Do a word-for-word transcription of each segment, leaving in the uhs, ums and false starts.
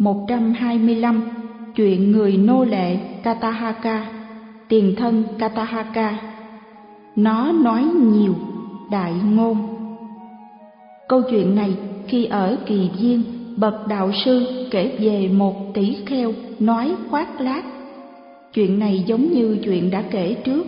một trăm hai mươi lăm. Chuyện người nô lệ Katahaka, tiền thân Katahaka. Nó nói nhiều, đại ngôn. Câu chuyện này khi ở Kỳ Viên, bậc đạo sư kể về một tỷ kheo nói khoác lác. Chuyện này giống như chuyện đã kể trước.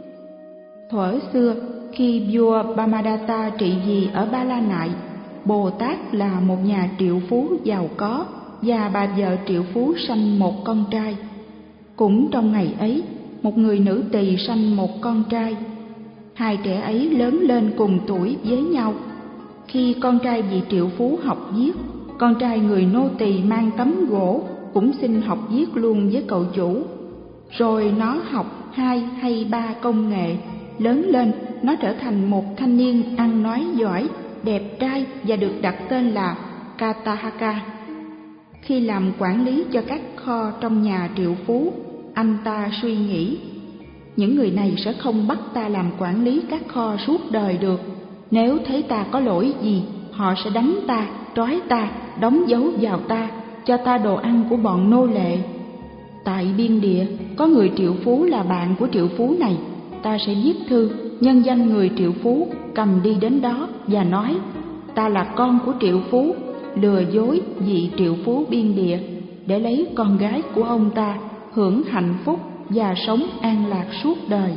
Thuở xưa, khi vua Brahmadatta trị vì ở Ba La Nại, Bồ Tát là một nhà triệu phú giàu có và bà vợ triệu phú sanh một con trai. Cũng trong ngày ấy, một người nữ tỳ sanh một con trai. Hai trẻ ấy lớn lên cùng tuổi với nhau. Khi con trai vị triệu phú học viết, con trai người nô tỳ mang tấm gỗ cũng xin học viết luôn với cậu chủ. Rồi nó học hai hay ba công nghệ, lớn lên nó trở thành một thanh niên ăn nói giỏi, đẹp trai và được đặt tên là Katahaka. Khi làm quản lý cho các kho trong nhà triệu phú, anh ta suy nghĩ, những người này sẽ không bắt ta làm quản lý các kho suốt đời được. Nếu thấy ta có lỗi gì, họ sẽ đánh ta, trói ta, đóng dấu vào ta, cho ta đồ ăn của bọn nô lệ. Tại biên địa có người triệu phú là bạn của triệu phú này, ta sẽ viết thư nhân danh người triệu phú, cầm đi đến đó và nói, ta là con của triệu phú, lừa dối vị triệu phú biên địa để lấy con gái của ông ta, hưởng hạnh phúc và sống an lạc suốt đời.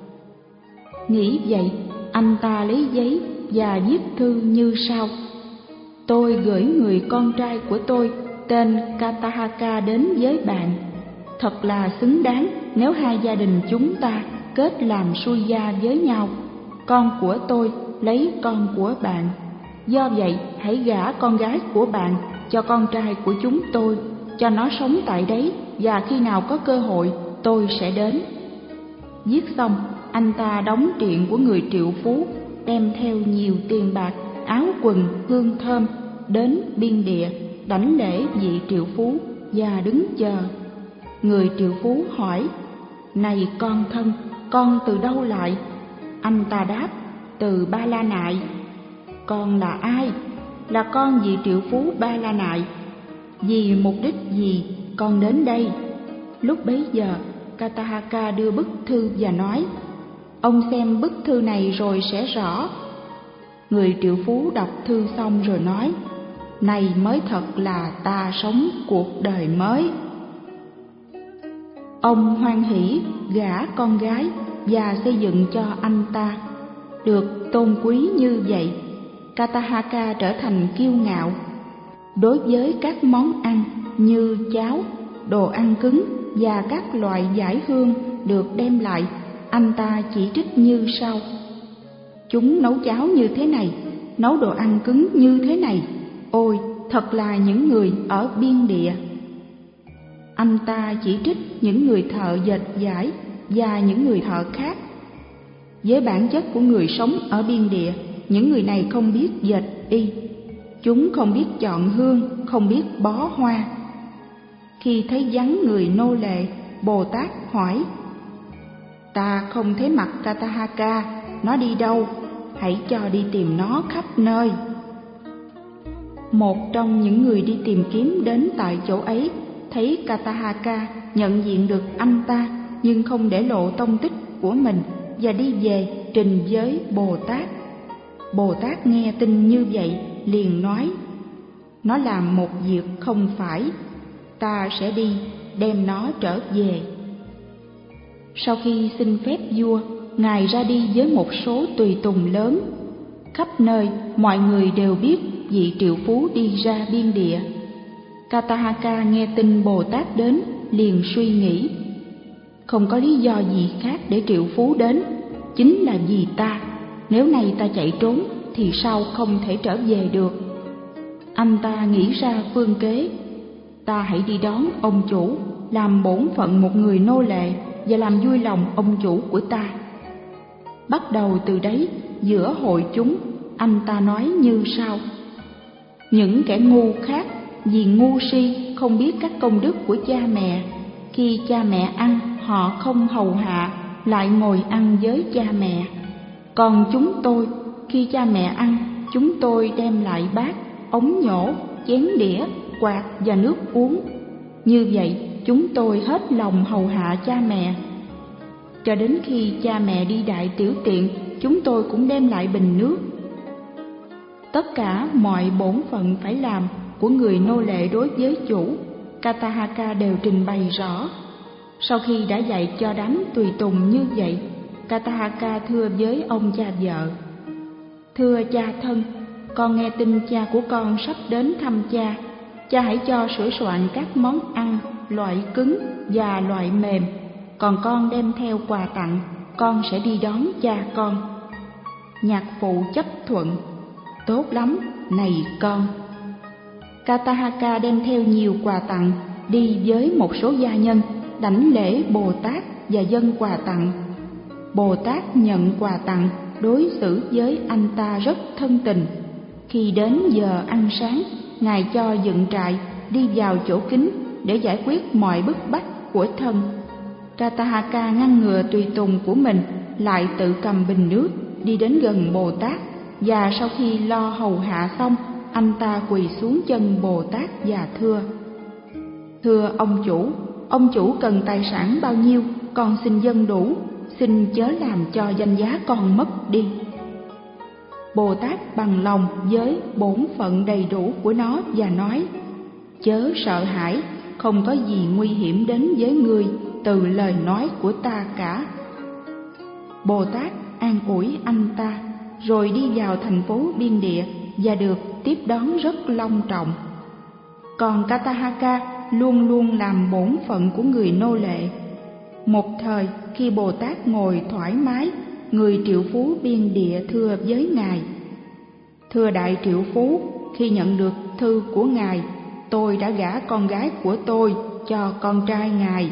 Nghĩ vậy, anh ta lấy giấy và viết thư như sau: tôi gửi người con trai của tôi tên Katahaka đến với bạn. Thật là xứng đáng nếu hai gia đình chúng ta kết làm xuôi gia với nhau. Con của tôi lấy con của bạn. Do vậy, hãy gả con gái của bạn cho con trai của chúng tôi, cho nó sống tại đấy, và khi nào có cơ hội tôi sẽ đến. Viết xong, anh ta đóng triện của người triệu phú, đem theo nhiều tiền bạc, áo quần, hương thơm, đến biên địa, đảnh lễ vị triệu phú và đứng chờ. Người triệu phú hỏi, này con thân, con từ đâu lại? Anh ta đáp, từ Ba La Nại. Con là ai? Là con vị triệu phú Ba La Nại. Vì mục đích gì con đến đây? Lúc bấy giờ, Katahaka đưa bức thư và nói, ông xem bức thư này rồi sẽ rõ. Người triệu phú đọc thư xong rồi nói, này mới thật là ta sống cuộc đời mới. Ông hoan hỉ gả con gái và xây dựng cho anh ta. Được tôn quý như vậy, Katahaka trở thành kiêu ngạo. Đối với các món ăn như cháo, đồ ăn cứng và các loại giải hương được đem lại, anh ta chỉ trích như sau: chúng nấu cháo như thế này, nấu đồ ăn cứng như thế này, ôi thật là những người ở biên địa. Anh ta chỉ trích những người thợ dệt vải và những người thợ khác. Với bản chất của người sống ở biên địa, những người này không biết dệt y, chúng không biết chọn hương, không biết bó hoa. Khi thấy vắng người nô lệ, Bồ Tát hỏi, ta không thấy mặt Katahaka, nó đi đâu? Hãy cho đi tìm nó khắp nơi. Một trong những người đi tìm kiếm đến tại chỗ ấy, thấy Katahaka, nhận diện được anh ta nhưng không để lộ tông tích của mình, và đi về trình với Bồ Tát. Bồ Tát nghe tin như vậy liền nói, nó làm một việc không phải, ta sẽ đi đem nó trở về. Sau khi xin phép vua, ngài ra đi với một số tùy tùng lớn. Khắp nơi mọi người đều biết vị triệu phú đi ra biên địa. Katahaka nghe tin Bồ Tát đến liền suy nghĩ, không có lý do gì khác để triệu phú đến, chính là vì ta. Nếu này ta chạy trốn thì sao không thể trở về được. Anh ta nghĩ ra phương kế, ta hãy đi đón ông chủ, làm bổn phận một người nô lệ và làm vui lòng ông chủ của ta. Bắt đầu từ đấy, giữa hội chúng, anh ta nói như sau: những kẻ ngu khác vì ngu si không biết các công đức của cha mẹ. Khi cha mẹ ăn, họ không hầu hạ, lại ngồi ăn với cha mẹ. Còn chúng tôi, khi cha mẹ ăn, chúng tôi đem lại bát, ống nhổ, chén đĩa, quạt và nước uống. Như vậy, chúng tôi hết lòng hầu hạ cha mẹ. Cho đến khi cha mẹ đi đại tiểu tiện, chúng tôi cũng đem lại bình nước. Tất cả mọi bổn phận phải làm của người nô lệ đối với chủ, Katahaka đều trình bày rõ. Sau khi đã dạy cho đám tùy tùng như vậy, Katahaka thưa với ông cha vợ: Thưa cha thân, con nghe tin cha của con sắp đến thăm cha. Cha hãy cho sửa soạn các món ăn, loại cứng và loại mềm. Còn con đem theo quà tặng, con sẽ đi đón cha con. Nhạc phụ chấp thuận: Tốt lắm, này con. Katahaka đem theo nhiều quà tặng, đi với một số gia nhân, đảnh lễ Bồ Tát và dâng quà tặng. Bồ Tát nhận quà tặng, đối xử với anh ta rất thân tình. Khi đến giờ ăn sáng, Ngài cho dựng trại, đi vào chỗ kín để giải quyết mọi bức bách của thân. Katahaka ngăn ngừa tùy tùng của mình, lại tự cầm bình nước, đi đến gần Bồ Tát, và sau khi lo hầu hạ xong, anh ta quỳ xuống chân Bồ Tát và thưa: Thưa ông chủ, ông chủ cần tài sản bao nhiêu, con xin dâng đủ, xin chớ làm cho danh giá con mất đi. Bồ Tát bằng lòng với bổn phận đầy đủ của nó và nói: Chớ sợ hãi, không có gì nguy hiểm đến với ngươi từ lời nói của ta cả. Bồ Tát an ủi anh ta, rồi đi vào thành phố Biên Địa và được tiếp đón rất long trọng. Còn Katahaka luôn luôn làm bổn phận của người nô lệ. Một thời, khi Bồ Tát ngồi thoải mái, người triệu phú Biên Địa thưa với Ngài: Thưa đại triệu phú, khi nhận được thư của Ngài, tôi đã gả con gái của tôi cho con trai Ngài.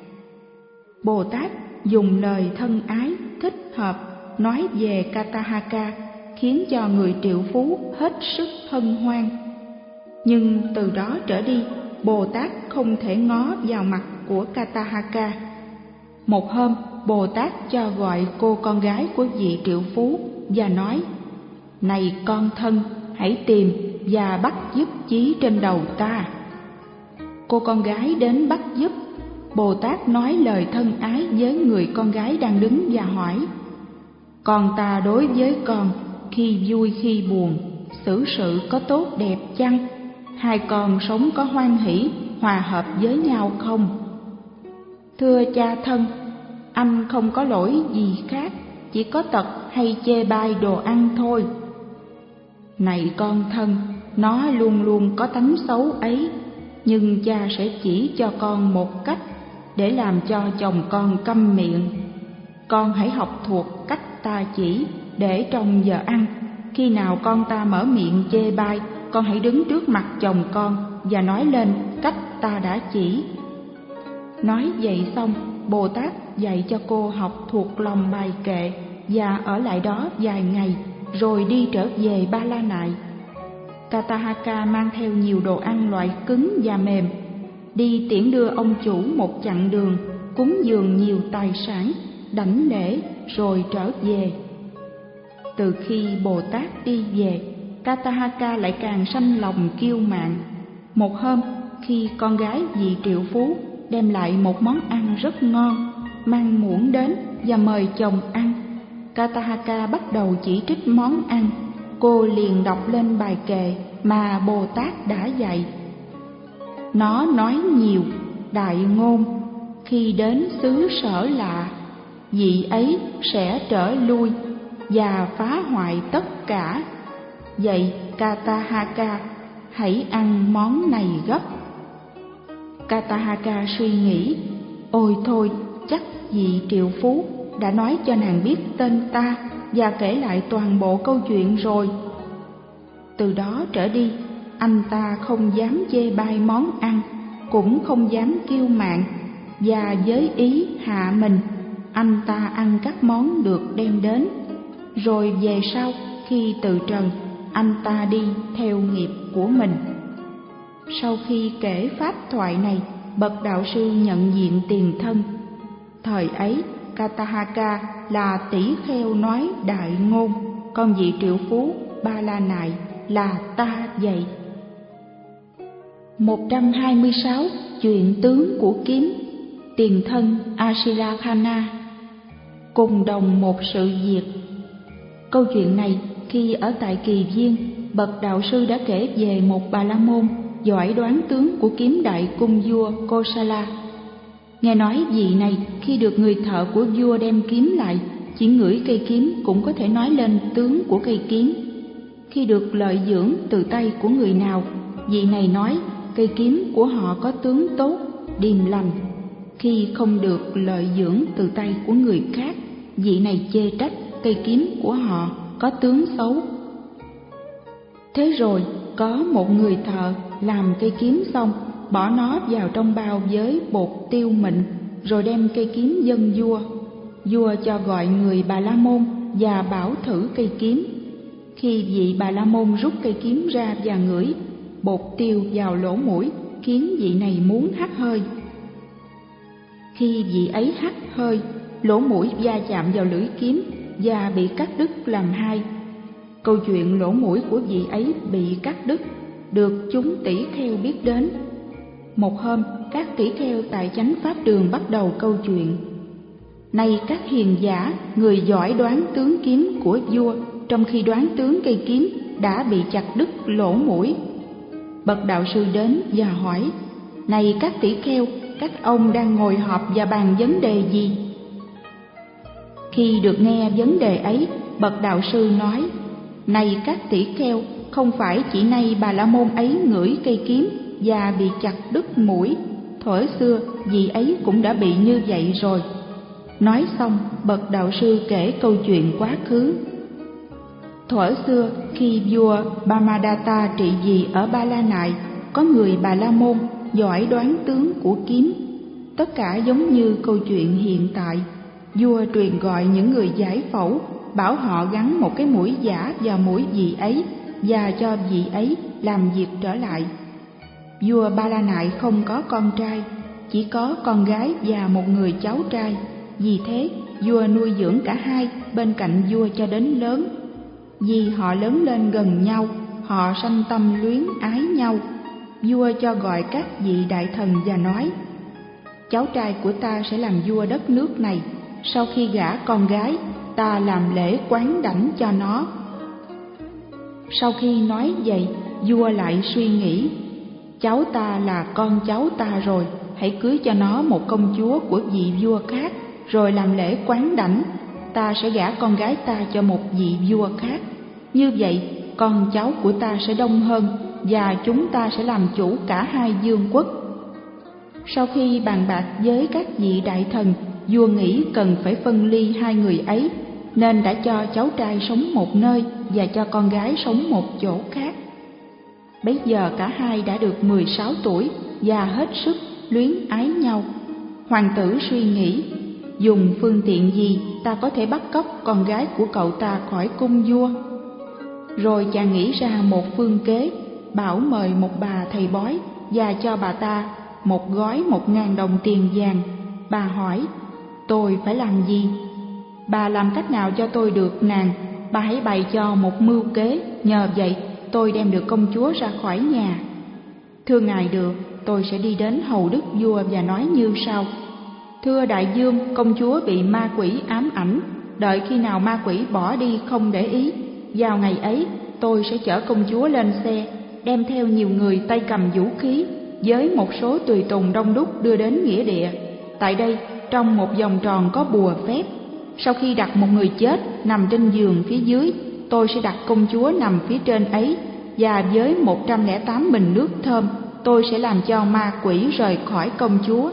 Bồ Tát dùng lời thân ái, thích hợp nói về Katahaka, khiến cho người triệu phú hết sức hân hoan. Nhưng từ đó trở đi, Bồ Tát không thể ngó vào mặt của Katahaka. Một hôm, Bồ Tát cho gọi cô con gái của vị triệu phú và nói: Này con thân, hãy tìm và bắt giúp chí trên đầu ta. Cô con gái đến bắt giúp. Bồ Tát nói lời thân ái với người con gái đang đứng và hỏi: Con ta đối với con, khi vui khi buồn, xử sự có tốt đẹp chăng? Hai con sống có hoan hỷ, hòa hợp với nhau không? Thưa cha thân, anh không có lỗi gì khác, chỉ có tật hay chê bai đồ ăn thôi. Này con thân, nó luôn luôn có tánh xấu ấy, nhưng cha sẽ chỉ cho con một cách để làm cho chồng con câm miệng. Con hãy học thuộc cách ta chỉ, để trong giờ ăn, khi nào con ta mở miệng chê bai, con hãy đứng trước mặt chồng con và nói lên cách ta đã chỉ. Nói vậy xong, Bồ Tát dạy cho cô học thuộc lòng bài kệ và ở lại đó vài ngày, rồi đi trở về Ba La Nại. Katahaka mang theo nhiều đồ ăn loại cứng và mềm, đi tiễn đưa ông chủ một chặng đường, cúng dường nhiều tài sản, đảnh lễ rồi trở về. Từ khi Bồ Tát đi về, Katahaka lại càng sanh lòng kiêu mạn. Một hôm, khi con gái vị triệu phú đem lại một món ăn rất ngon, mang muỗng đến và mời chồng ăn, Katahaka bắt đầu chỉ trích món ăn. Cô liền đọc lên bài kệ mà Bồ Tát đã dạy. Nó nói nhiều, đại ngôn, khi đến xứ sở lạ, vị ấy sẽ trở lui và phá hoại tất cả. Vậy Katahaka, hãy ăn món này gấp. Katahaka suy nghĩ: Ôi thôi, chắc vị triệu phú đã nói cho nàng biết tên ta và kể lại toàn bộ câu chuyện rồi. Từ đó trở đi, anh ta không dám chê bai món ăn, cũng không dám kiêu mạn, và với ý hạ mình, anh ta ăn các món được đem đến. Rồi về sau, khi từ trần, anh ta đi theo nghiệp của mình. Sau khi kể pháp thoại này, bậc đạo sư nhận diện tiền thân. Thời ấy, Katahaka là tỷ kheo nói đại ngôn, còn vị triệu phú Ba La Nại là ta vậy. một trăm hai mươi sáu. Chuyện tướng của kiếm. Tiền thân Asilakhana. Cùng đồng một sự việc. Câu chuyện này khi ở tại Kỳ Viên, bậc đạo sư đã kể về một Bà La Môn giỏi đoán tướng của kiếm đại cung vua Kosala. Nghe nói vị này khi được người thợ của vua đem kiếm lại, chỉ ngửi cây kiếm cũng có thể nói lên tướng của cây kiếm. Khi được lợi dưỡng từ tay của người nào, vị này nói cây kiếm của họ có tướng tốt, điềm lành. Khi không được lợi dưỡng từ tay của người khác, vị này chê trách cây kiếm của họ có tướng xấu. Thế rồi có một người thợ làm cây kiếm xong, bỏ nó vào trong bao với bột tiêu mịn, rồi đem cây kiếm dâng vua. Vua cho gọi người Bà La Môn và bảo thử cây kiếm. Khi vị Bà La Môn rút cây kiếm ra và ngửi, bột tiêu vào lỗ mũi khiến vị này muốn hắt hơi. Khi vị ấy hắt hơi, lỗ mũi va chạm vào lưỡi kiếm và bị cắt đứt làm hai. Câu chuyện lỗ mũi của vị ấy bị cắt đứt được chúng tỷ kheo biết đến. Một hôm, các tỷ kheo tại chánh pháp đường bắt đầu câu chuyện: này các hiền giả, người giỏi đoán tướng kiếm của vua, trong khi đoán tướng cây kiếm đã bị chặt đứt lỗ mũi. Bậc đạo sư đến và hỏi: này các tỷ kheo, các ông đang ngồi họp và bàn vấn đề gì? Khi được nghe vấn đề ấy, bậc đạo sư nói: này các tỷ kheo, không phải chỉ nay Bà La Môn ấy ngửi cây kiếm và bị chặt đứt mũi, thuở xưa vị ấy cũng đã bị như vậy rồi. Nói xong, bậc đạo sư kể câu chuyện quá khứ. Thuở xưa, khi vua Brahmadatta trị vì ở Ba La Nại, có người Bà La Môn giỏi đoán tướng của kiếm. Tất cả giống như câu chuyện hiện tại. Vua truyền gọi những người giải phẫu, bảo họ gắn một cái mũi giả vào mũi vị ấy và cho vị ấy làm việc trở lại. Vua Ba La Nại không có con trai, chỉ có con gái và một người cháu trai. Vì thế, vua nuôi dưỡng cả hai bên cạnh vua cho đến lớn. Vì họ lớn lên gần nhau, họ sanh tâm luyến ái nhau. Vua cho gọi các vị đại thần và nói: cháu trai của ta sẽ làm vua đất nước này. Sau khi gả con gái, ta làm lễ quán đảnh cho nó. Sau khi nói vậy, vua lại suy nghĩ: cháu ta là con cháu ta rồi, hãy cưới cho nó một công chúa của vị vua khác, rồi làm lễ quán đảnh. Ta sẽ gả con gái ta cho một vị vua khác. Như vậy, con cháu của ta sẽ đông hơn, và chúng ta sẽ làm chủ cả hai vương quốc. Sau khi bàn bạc với các vị đại thần, vua nghĩ cần phải phân ly hai người ấy, nên đã cho cháu trai sống một nơi và cho con gái sống một chỗ khác. Bấy giờ cả hai đã được mười sáu tuổi và hết sức luyến ái nhau. Hoàng tử suy nghĩ: dùng phương tiện gì ta có thể bắt cóc con gái của cậu ta khỏi cung vua? Rồi chàng nghĩ ra một phương kế, bảo mời một bà thầy bói và cho bà ta một gói một ngàn đồng tiền vàng. Bà hỏi: tôi phải làm gì? Bà làm cách nào cho tôi được nàng? Bà hãy bày cho một mưu kế, nhờ vậy tôi đem được công chúa ra khỏi nhà. Thưa ngài được, tôi sẽ đi đến hầu đức vua và nói như sau: thưa đại vương, công chúa bị ma quỷ ám ảnh. Đợi khi nào ma quỷ bỏ đi không để ý, vào ngày ấy tôi sẽ chở công chúa lên xe, đem theo nhiều người tay cầm vũ khí với một số tùy tùng đông đúc đưa đến nghĩa địa. Tại đây, trong một vòng tròn có bùa phép. Sau khi đặt một người chết nằm trên giường phía dưới, tôi sẽ đặt công chúa nằm phía trên ấy, và với một trăm lẻ tám bình nước thơm, tôi sẽ làm cho ma quỷ rời khỏi công chúa.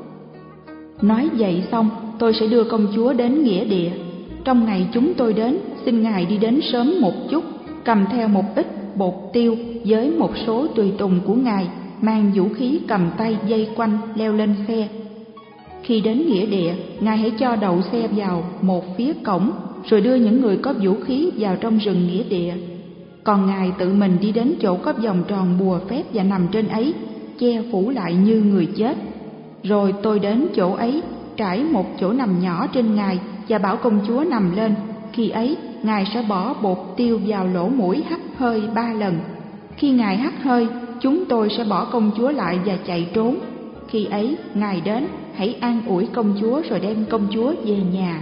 Nói vậy xong, tôi sẽ đưa công chúa đến nghĩa địa. Trong ngày chúng tôi đến, xin ngài đi đến sớm một chút, cầm theo một ít bột tiêu với một số tùy tùng của ngài, mang vũ khí cầm tay dây quanh leo lên xe. Khi đến nghĩa địa, ngài hãy cho đậu xe vào một phía cổng, rồi đưa những người có vũ khí vào trong rừng nghĩa địa. Còn ngài tự mình đi đến chỗ có vòng tròn bùa phép và nằm trên ấy, che phủ lại như người chết. Rồi tôi đến chỗ ấy, trải một chỗ nằm nhỏ trên ngài và bảo công chúa nằm lên. Khi ấy, ngài sẽ bỏ bột tiêu vào lỗ mũi hắt hơi ba lần. Khi ngài hắt hơi, chúng tôi sẽ bỏ công chúa lại và chạy trốn. Khi ấy, ngài đến, hãy an ủi công chúa rồi đem công chúa về nhà.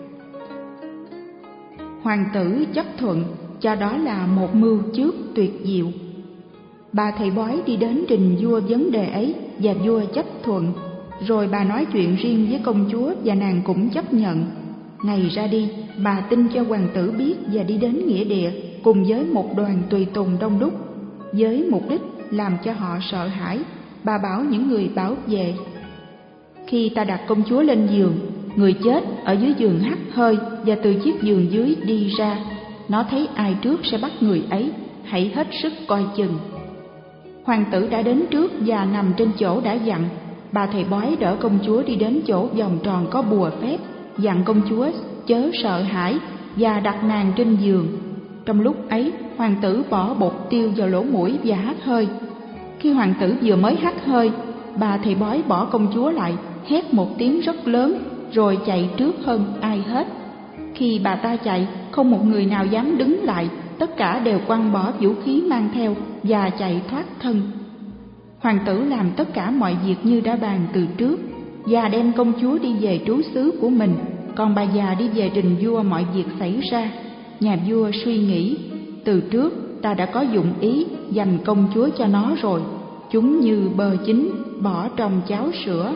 Hoàng tử chấp thuận, cho đó là một mưu trước tuyệt diệu. Bà thầy bói đi đến trình vua vấn đề ấy và vua chấp thuận. Rồi bà nói chuyện riêng với công chúa và nàng cũng chấp nhận. Ngày ra đi, bà tin cho hoàng tử biết và đi đến nghĩa địa cùng với một đoàn tùy tùng đông đúc. Với mục đích làm cho họ sợ hãi, bà bảo những người bảo vệ: khi ta đặt công chúa lên giường, người chết ở dưới giường hắt hơi và từ chiếc giường dưới đi ra. Nó thấy ai trước sẽ bắt người ấy, hãy hết sức coi chừng. Hoàng tử đã đến trước và nằm trên chỗ đã dặn. Bà thầy bói đỡ công chúa đi đến chỗ vòng tròn có bùa phép, dặn công chúa chớ sợ hãi và đặt nàng trên giường. Trong lúc ấy, hoàng tử bỏ bột tiêu vào lỗ mũi và hắt hơi. Khi hoàng tử vừa mới hắt hơi, bà thầy bói bỏ công chúa lại, hét một tiếng rất lớn, rồi chạy trước hơn ai hết. Khi bà ta chạy, không một người nào dám đứng lại, tất cả đều quăng bỏ vũ khí mang theo và chạy thoát thân. Hoàng tử làm tất cả mọi việc như đã bàn từ trước và đem công chúa đi về trú xứ của mình, còn bà già đi về trình vua mọi việc xảy ra. Nhà vua suy nghĩ: từ trước ta đã có dụng ý dành công chúa cho nó rồi, chúng như bơ chín bỏ trong cháo sữa.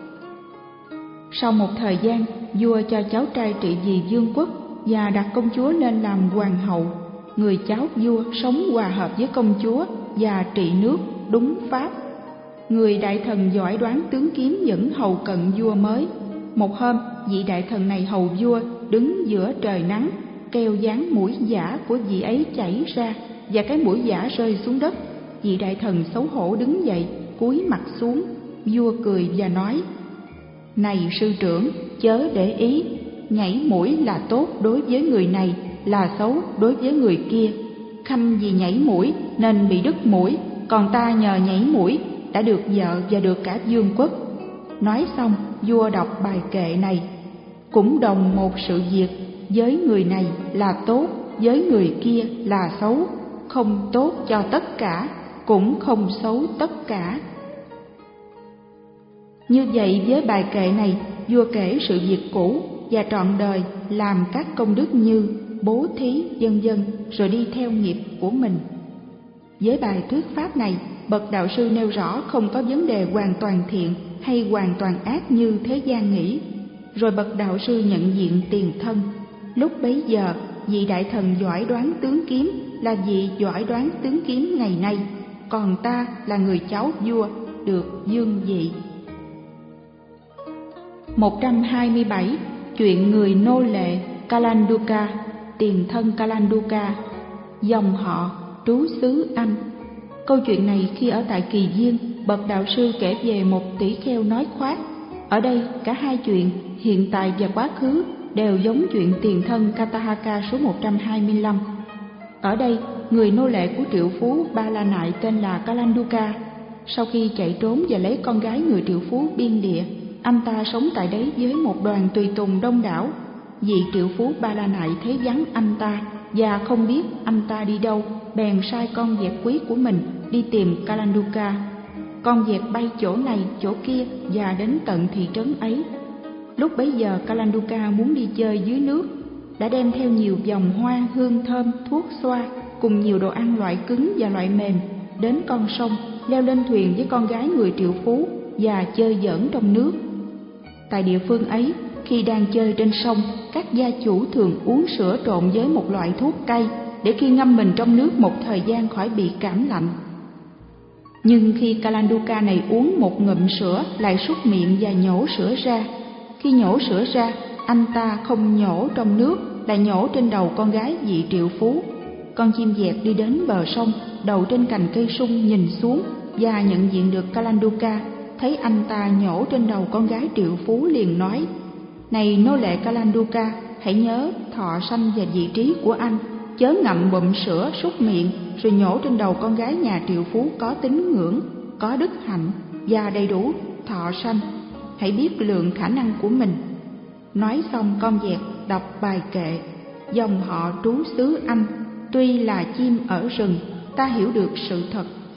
Sau một thời gian, vua cho cháu trai trị vì vương quốc và đặt công chúa lên làm hoàng hậu. Người cháu vua sống hòa hợp với công chúa và trị nước đúng pháp. Người đại thần giỏi đoán tướng kiếm vẫn hầu cận vua mới. Một hôm, vị đại thần này hầu vua đứng giữa trời nắng, keo dáng mũi giả của vị ấy chảy ra và cái mũi giả rơi xuống đất. Vị đại thần xấu hổ đứng dậy, cúi mặt xuống. Vua cười và nói: này sư trưởng, chớ để ý, nhảy mũi là tốt đối với người này, là xấu đối với người kia. Khanh vì nhảy mũi nên bị đứt mũi, còn ta nhờ nhảy mũi đã được vợ và được cả vương quốc. Nói xong, vua đọc bài kệ này: cũng đồng một sự việc, với người này là tốt, với người kia là xấu, không tốt cho tất cả, cũng không xấu tất cả. Như vậy với bài kệ này, vua kể sự việc cũ và trọn đời làm các công đức như bố thí vân vân, rồi đi theo nghiệp của mình. Với bài thuyết pháp này, bậc đạo sư nêu rõ không có vấn đề hoàn toàn thiện hay hoàn toàn ác như thế gian nghĩ. Rồi bậc đạo sư nhận diện tiền thân. Lúc bấy giờ, vị đại thần giỏi đoán tướng kiếm là vị giỏi đoán tướng kiếm ngày nay, còn ta là người cháu vua được vương vị. một trăm hai mươi bảy. Chuyện người nô lệ Kalanduka, tiền thân Kalanduka, dòng họ trú xứ Anh. Câu chuyện này khi ở tại Kỳ Viên, bậc đạo sư kể về một tỷ kheo nói khoác. Ở đây cả hai chuyện hiện tại và quá khứ đều giống chuyện tiền thân Katahaka số một trăm hai mươi lăm. Ở đây, người nô lệ của triệu phú Ba La Nại tên là Kalanduka. Sau khi chạy trốn và lấy con gái người triệu phú biên địa, anh ta sống tại đấy với một đoàn tùy tùng đông đảo. Vị triệu phú Ba La Nại thấy vắng anh ta và không biết anh ta đi đâu, bèn sai con vẹt quý của mình đi tìm Kalanduka. Con vẹt bay chỗ này chỗ kia và đến tận thị trấn ấy. Lúc bấy giờ Kalanduka muốn đi chơi dưới nước, đã đem theo nhiều vòng hoa, hương thơm, thuốc xoa cùng nhiều đồ ăn loại cứng và loại mềm, đến con sông, leo lên thuyền với con gái người triệu phú và chơi giỡn trong nước. Tại địa phương ấy, khi đang chơi trên sông, các gia chủ thường uống sữa trộn với một loại thuốc cay để khi ngâm mình trong nước một thời gian khỏi bị cảm lạnh. Nhưng khi Kalanduka này uống một ngụm sữa lại súc miệng và nhổ sữa ra. Khi nhổ sữa ra, anh ta không nhổ trong nước, lại nhổ trên đầu con gái vị triệu phú. Con chim dẹt đi đến bờ sông, đầu trên cành cây sung nhìn xuống và nhận diện được Kalanduka. Thấy anh ta nhổ trên đầu con gái triệu phú liền nói: này nô lệ Kalanduka, hãy nhớ thọ sanh và vị trí của anh, chớ ngậm bụm sữa súc miệng rồi nhổ trên đầu con gái nhà triệu phú có tín ngưỡng, có đức hạnh và đầy đủ thọ sanh. Hãy biết lượng khả năng của mình. Nói xong, con vẹt đọc bài kệ: dòng họ trú xứ Anh, tuy là chim ở rừng, ta hiểu được sự thật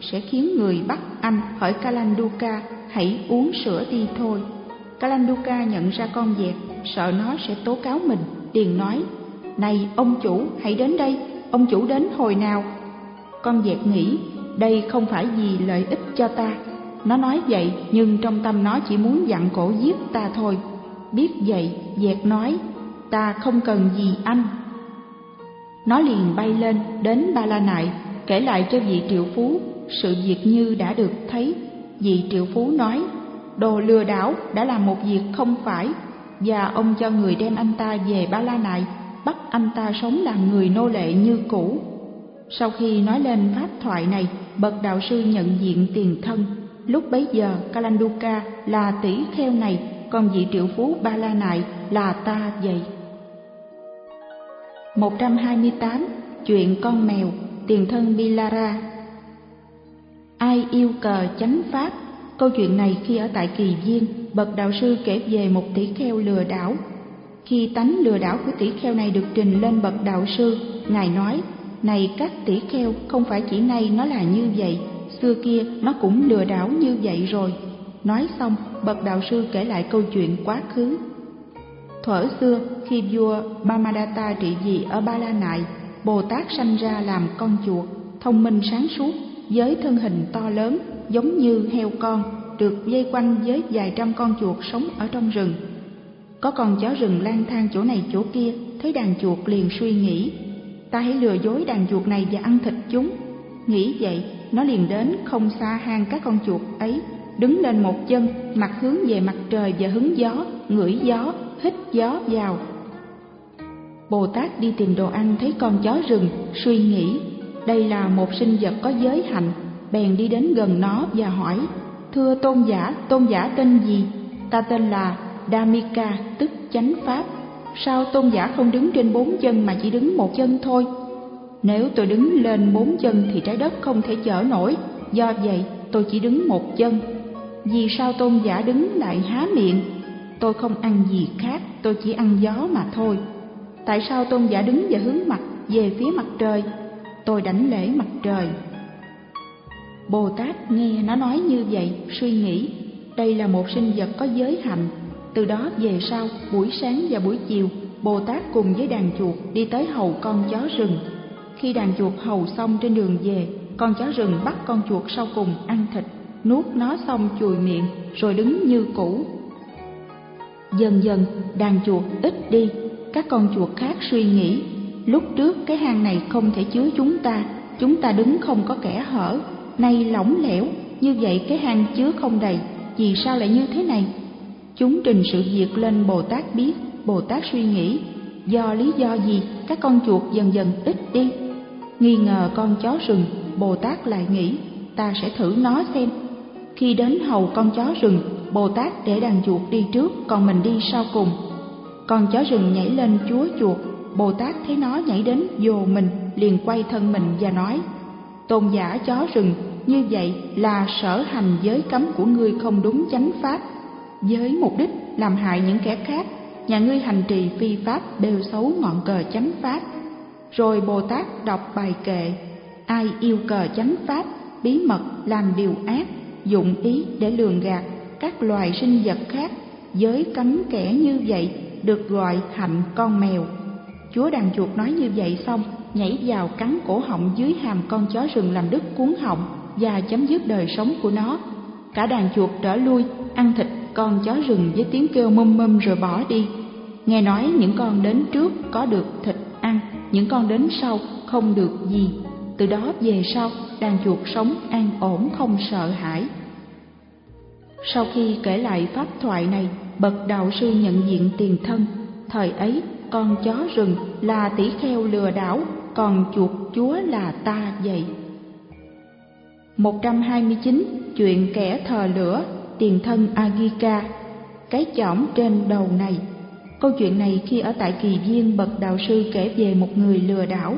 sẽ khiến người bắt anh hỏi Kalanduka hãy uống sữa đi thôi. Kalanduka nhận ra con vẹt, sợ nó sẽ tố cáo mình, liền nói: Này ông chủ, hãy đến đây, ông chủ đến hồi nào? Con vẹt nghĩ, đây không phải vì lợi ích cho ta. Nó nói vậy nhưng trong tâm nó chỉ muốn dặn cổ giết ta thôi. Biết vậy, vẹt nói: Ta không cần gì anh. Nó liền bay lên đến Ba La Nại, kể lại cho vị triệu phú sự việc như đã được thấy. Vị triệu phú nói: Đồ lừa đảo đã làm một việc không phải, và ông cho người đem anh ta về Ba La Nại, bắt anh ta sống làm người nô lệ như cũ. Sau khi nói lên pháp thoại này, bậc đạo sư nhận diện tiền thân. Lúc bấy giờ Kalanduka là tỷ kheo này, còn vị triệu phú Ba La Nại là ta vậy. một trăm hai mươi tám. Chuyện con mèo, tiền thân Bilara. Ai yêu cờ chánh pháp? Câu chuyện này khi ở tại Kỳ Viên, bậc đạo sư kể về một tỷ kheo lừa đảo. Khi tánh lừa đảo của tỷ kheo này được trình lên bậc đạo sư, ngài nói: Này các tỷ kheo, không phải chỉ nay nó là như vậy, xưa kia nó cũng lừa đảo như vậy rồi. Nói xong, bậc đạo sư kể lại câu chuyện quá khứ. Thuở xưa, khi vua Brahmadatta trị vì ở Ba La Nại, Bồ Tát sanh ra làm con chuột, thông minh sáng suốt, với thân hình to lớn giống như heo con, được vây quanh với vài trăm con chuột sống ở trong rừng. Có con chó rừng lang thang chỗ này chỗ kia, thấy đàn chuột liền suy nghĩ: Ta hãy lừa dối đàn chuột này và ăn thịt chúng. Nghĩ vậy, nó liền đến không xa hang các con chuột ấy, đứng lên một chân, mặt hướng về mặt trời và hứng gió, ngửi gió, hít gió vào. Bồ Tát đi tìm đồ ăn thấy con chó rừng, suy nghĩ đây là một sinh vật có giới hạnh, bèn đi đến gần nó và hỏi: Thưa tôn giả, tôn giả tên gì? Ta tên là Dhammika, tức chánh pháp. Sao tôn giả không đứng trên bốn chân mà chỉ đứng một chân thôi? Nếu tôi đứng lên bốn chân thì trái đất không thể chở nổi, do vậy tôi chỉ đứng một chân. Vì sao tôn giả đứng lại há miệng? Tôi không ăn gì khác, tôi chỉ ăn gió mà thôi. Tại sao tôn giả đứng và hướng mặt về phía mặt trời? Tôi đảnh lễ mặt trời. Bồ Tát nghe nó nói như vậy, suy nghĩ đây là một sinh vật có giới hạnh. Từ đó về sau, buổi sáng và buổi chiều, Bồ Tát cùng với đàn chuột đi tới hầu con chó rừng. Khi đàn chuột hầu xong trên đường về, con chó rừng bắt con chuột sau cùng ăn thịt, nuốt nó xong chùi miệng rồi đứng như cũ. Dần dần đàn chuột ít đi, các con chuột khác suy nghĩ: Lúc trước cái hang này không thể chứa chúng ta, chúng ta đứng không có kẽ hở, nay lỏng lẻo, như vậy cái hang chứa không đầy, vì sao lại như thế này? Chúng trình sự việc lên Bồ Tát biết. Bồ Tát suy nghĩ, do lý do gì các con chuột dần dần ít đi? Nghi ngờ con chó rừng, Bồ Tát lại nghĩ, ta sẽ thử nó xem. Khi đến hầu con chó rừng, Bồ Tát để đàn chuột đi trước, còn mình đi sau cùng. Con chó rừng nhảy lên chúa chuột, Bồ Tát thấy nó nhảy đến vồ mình, liền quay thân mình và nói: Tôn giả chó rừng, như vậy là sở hành giới cấm của ngươi không đúng chánh pháp, với mục đích làm hại những kẻ khác. Nhà ngươi hành trì phi pháp, bêu xấu ngọn cờ chánh pháp. Rồi Bồ Tát đọc bài kệ: Ai yêu cờ chánh pháp, bí mật làm điều ác, dụng ý để lường gạt các loài sinh vật khác, giới cấm kẻ như vậy được gọi hạnh con mèo. Chúa đàn chuột nói như vậy xong, nhảy vào cắn cổ họng dưới hàm con chó rừng làm đứt cuống họng và chấm dứt đời sống của nó. Cả đàn chuột trở lui, ăn thịt con chó rừng với tiếng kêu mum mum rồi bỏ đi. Nghe nói những con đến trước có được thịt ăn, những con đến sau không được gì. Từ đó về sau, đàn chuột sống an ổn không sợ hãi. Sau khi kể lại pháp thoại này, bậc đạo sư nhận diện tiền thân. Thời ấy, con chó rừng là tỷ kheo lừa đảo, còn chuột chúa là ta vậy. một trăm hai mươi chín. Chuyện kẻ thờ lửa, tiền thân Agika. Cái chỏm trên đầu này. Câu chuyện này khi ở tại Kỳ Viên, bậc đạo sư kể về một người lừa đảo.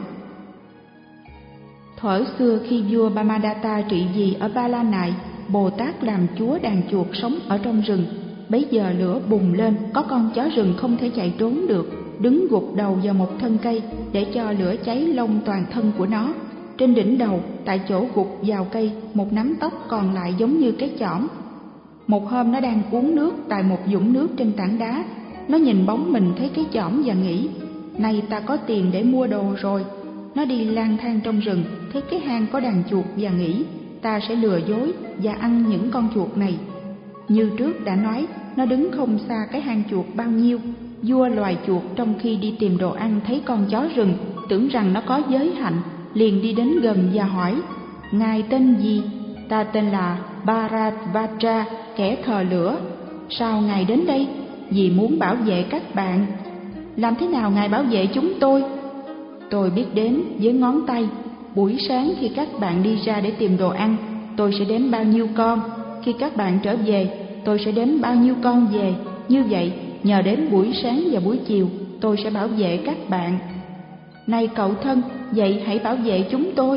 Thuở xưa khi vua Brahmadatta trị vì ở Ba La Nại, Bồ Tát làm chúa đàn chuột sống ở trong rừng. Bấy giờ lửa bùng lên, có con chó rừng không thể chạy trốn được, đứng gục đầu vào một thân cây để cho lửa cháy lông toàn thân của nó. Trên đỉnh đầu, tại chỗ gục vào cây, một nắm tóc còn lại giống như cái chỏm. Một hôm nó đang uống nước tại một vũng nước trên tảng đá. Nó nhìn bóng mình thấy cái chỏm và nghĩ, nay ta có tiền để mua đồ rồi. Nó đi lang thang trong rừng, thấy cái hang có đàn chuột và nghĩ, ta sẽ lừa dối và ăn những con chuột này. Như trước đã nói, nó đứng không xa cái hang chuột bao nhiêu. Vua loài chuột trong khi đi tìm đồ ăn thấy con chó rừng, tưởng rằng nó có giới hạnh, liền đi đến gần và hỏi, ngài tên gì? Ta tên là Bharadvaja, kẻ thờ lửa. Sao ngài đến đây? Vì muốn bảo vệ các bạn. Làm thế nào ngài bảo vệ chúng tôi? Tôi biết đếm với ngón tay. Buổi sáng khi các bạn đi ra để tìm đồ ăn, tôi sẽ đếm bao nhiêu con. Khi các bạn trở về, tôi sẽ đếm bao nhiêu con về. Như vậy, nhờ đến buổi sáng và buổi chiều, tôi sẽ bảo vệ các bạn. Này cậu thân, vậy hãy bảo vệ chúng tôi.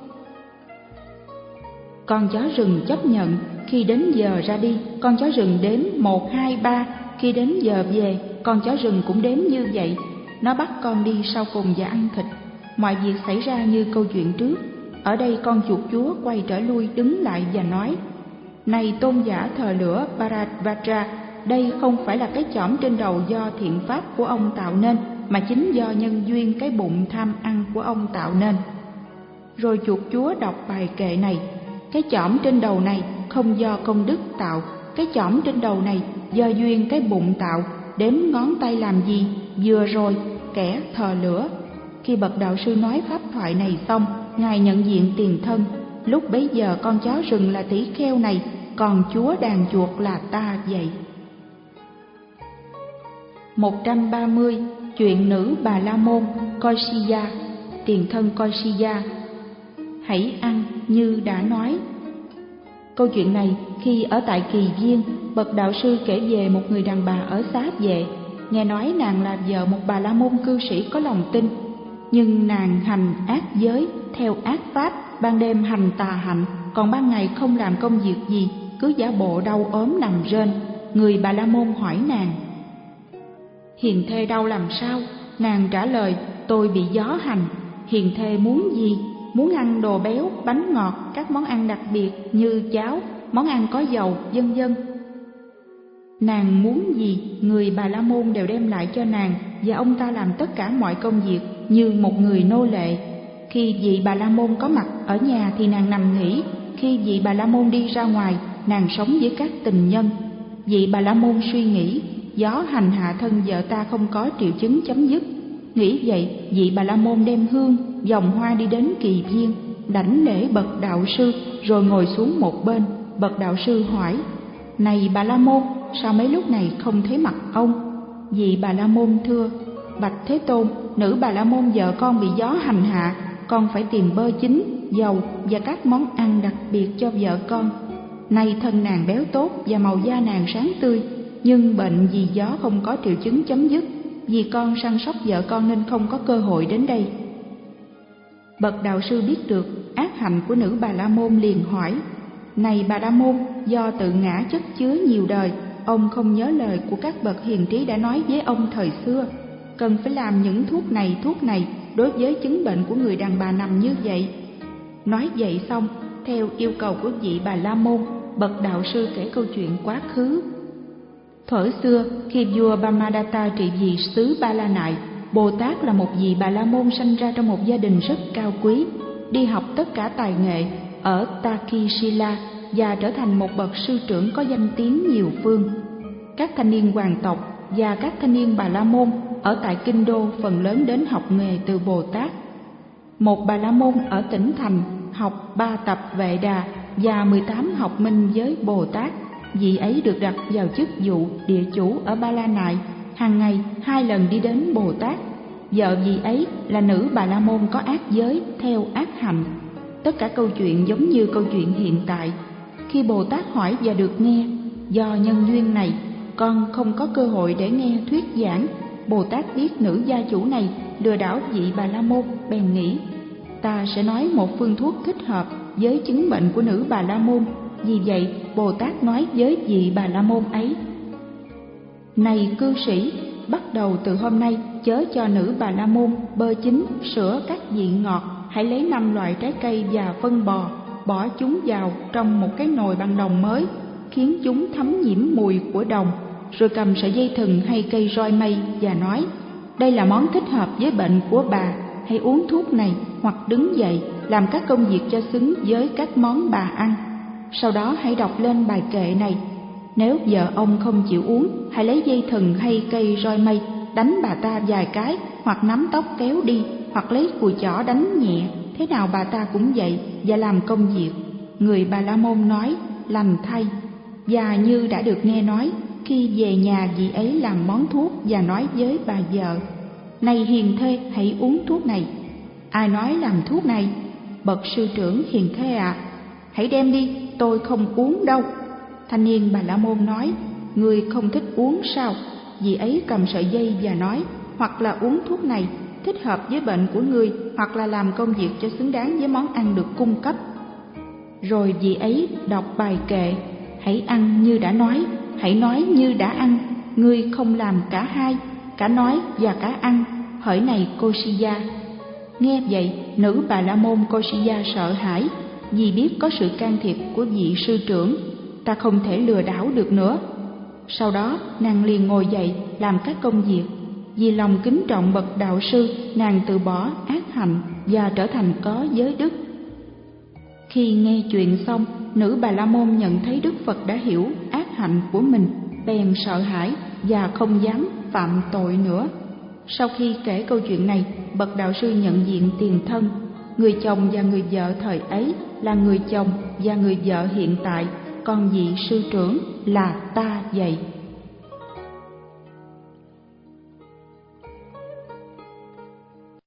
Con chó rừng chấp nhận. Khi đến giờ ra đi, con chó rừng đếm một, hai, ba. Khi đến giờ về, con chó rừng cũng đếm như vậy. Nó bắt con đi sau cùng và ăn thịt. Mọi việc xảy ra như câu chuyện trước. Ở đây con chuột chúa quay trở lui đứng lại và nói, này tôn giả thờ lửa Bharadvaja, đây không phải là cái chỏm trên đầu do thiện pháp của ông tạo nên, mà chính do nhân duyên cái bụng tham ăn của ông tạo nên. Rồi chuột chúa đọc bài kệ này, cái chỏm trên đầu này không do công đức tạo, cái chỏm trên đầu này do duyên cái bụng tạo, đếm ngón tay làm gì? Vừa rồi, kẻ thờ lửa. Khi bậc đạo sư nói pháp thoại này xong, ngài nhận diện tiền thân. Lúc bấy giờ con chó rừng là tỷ kheo này, còn chúa đàn chuột là ta vậy. một trăm ba mươi. Chuyện nữ Bà La Môn Kausiya. Tiền thân Kausiya. Hãy ăn như đã nói. Câu chuyện này khi ở tại Kỳ Viên, bậc đạo sư kể về một người đàn bà ở Xá Vệ. Nghe nói nàng là vợ một Bà La Môn cư sĩ có lòng tin, nhưng nàng hành ác giới, theo ác pháp, ban đêm hành tà hạnh, còn ban ngày không làm công việc gì, cứ giả bộ đau ốm nằm rên. Người Bà La Môn hỏi nàng, hiền thê đau làm sao? Nàng trả lời, tôi bị gió hành. Hiền thê muốn gì? Muốn ăn đồ béo, bánh ngọt, các món ăn đặc biệt như cháo, món ăn có dầu, vân vân. Nàng muốn gì, người Bà La Môn đều đem lại cho nàng, và ông ta làm tất cả mọi công việc như một người nô lệ. Khi vị Bà La Môn có mặt ở nhà thì nàng nằm nghỉ, khi vị Bà La Môn đi ra ngoài, nàng sống với các tình nhân. Vị Bà La Môn suy nghĩ, gió hành hạ thân vợ ta không có triệu chứng chấm dứt. Nghĩ vậy, vị Bà La Môn đem hương, vòng hoa đi đến Kỳ Viên, đảnh lễ bậc đạo sư, rồi ngồi xuống một bên. Bậc đạo sư hỏi, này Bà La Môn, sao mấy lúc này không thấy mặt ông? Vị Bà La Môn thưa, bạch Thế Tôn, nữ Bà La Môn vợ con bị gió hành hạ, con phải tìm bơ chín, dầu và các món ăn đặc biệt cho vợ con. Nay thân nàng béo tốt và màu da nàng sáng tươi, nhưng bệnh vì gió không có triệu chứng chấm dứt. Vì con săn sóc vợ con nên không có cơ hội đến đây. Bậc đạo sư biết được ác hạnh của nữ Bà La Môn liền hỏi, này Bà La Môn, do tự ngã chất chứa nhiều đời, ông không nhớ lời của các bậc hiền trí đã nói với ông thời xưa, cần phải làm những thuốc này thuốc này đối với chứng bệnh của người đàn bà nằm như vậy. Nói vậy xong, theo yêu cầu của vị Bà La Môn, bậc đạo sư kể câu chuyện quá khứ. Thuở xưa, khi vua Brahmadatta trị vì xứ Ba La Nại, Bồ Tát là một vị Bà La Môn sanh ra trong một gia đình rất cao quý, đi học tất cả tài nghệ ở Takshila và trở thành một bậc sư trưởng có danh tiếng nhiều phương. Các thanh niên hoàng tộc và các thanh niên Bà La Môn ở tại Kinh Đô phần lớn đến học nghề từ Bồ Tát. Một Bà La Môn ở tỉnh thành học ba tập Vệ Đà và mười tám học minh với Bồ Tát. Vị ấy được đặt vào chức vụ địa chủ ở Ba La Nại, hàng ngày hai lần đi đến Bồ Tát. Vợ vị ấy là nữ Bà La Môn có ác giới, theo ác hạnh. Tất cả câu chuyện giống như câu chuyện hiện tại. Khi Bồ Tát hỏi và được nghe, do nhân duyên này, con không có cơ hội để nghe thuyết giảng. Bồ Tát biết nữ gia chủ này lừa đảo vị Bà La Môn, bèn nghĩ, ta sẽ nói một phương thuốc thích hợp với chứng bệnh của nữ Bà La Môn. Vì vậy, Bồ Tát nói với vị Bà La Môn ấy, này cư sĩ, bắt đầu từ hôm nay chớ cho nữ Bà La Môn bơ chín, sữa các vị ngọt hãy lấy năm loại trái cây và phân bò, bỏ chúng vào trong một cái nồi bằng đồng mới, khiến chúng thấm nhiễm mùi của đồng, rồi cầm sợi dây thừng hay cây roi mây và nói: đây là món thích hợp với bệnh của bà, hãy uống thuốc này hoặc đứng dậy làm các công việc cho xứng với các món bà ăn. Sau đó hãy đọc lên bài kệ này. Nếu vợ ông không chịu uống, hãy lấy dây thừng hay cây roi mây đánh bà ta vài cái, hoặc nắm tóc kéo đi, hoặc lấy cùi chỏ đánh nhẹ, thế nào bà ta cũng dậy và làm công việc. Người Bà La Môn nói: lành thay. Và như đã được nghe nói, khi về nhà vị ấy làm món thuốc và nói với bà vợ: này hiền thê, hãy uống thuốc này. Ai nói làm thuốc này? Bậc sư trưởng hiền thê ạ. À, hãy đem đi, tôi không uống đâu. Thanh niên Bà La Môn nói: ngươi không thích uống sao? Vị ấy cầm sợi dây và nói: hoặc là uống thuốc này thích hợp với bệnh của ngươi, hoặc là làm công việc cho xứng đáng với món ăn được cung cấp. Rồi vị ấy đọc bài kệ: hãy ăn như đã nói, hãy nói như đã ăn, ngươi không làm cả hai, cả nói và cả ăn, hỡi này Kosiya. Nghe vậy, nữ Bà La Môn Kosiya sợ hãi, vì biết có sự can thiệp của vị sư trưởng, ta không thể lừa đảo được nữa. Sau đó nàng liền ngồi dậy làm các công việc. Vì lòng kính trọng bậc đạo sư, nàng từ bỏ ác hạnh và trở thành có giới đức. Khi nghe chuyện xong, nữ Bà La Môn nhận thấy Đức Phật đã hiểu ác hạnh của mình, bèn sợ hãi và không dám phạm tội nữa. Sau khi kể câu chuyện này, bậc đạo sư nhận diện tiền thân. Người chồng và người vợ thời ấy là người chồng và người vợ hiện tại, còn vị sư trưởng là ta vậy.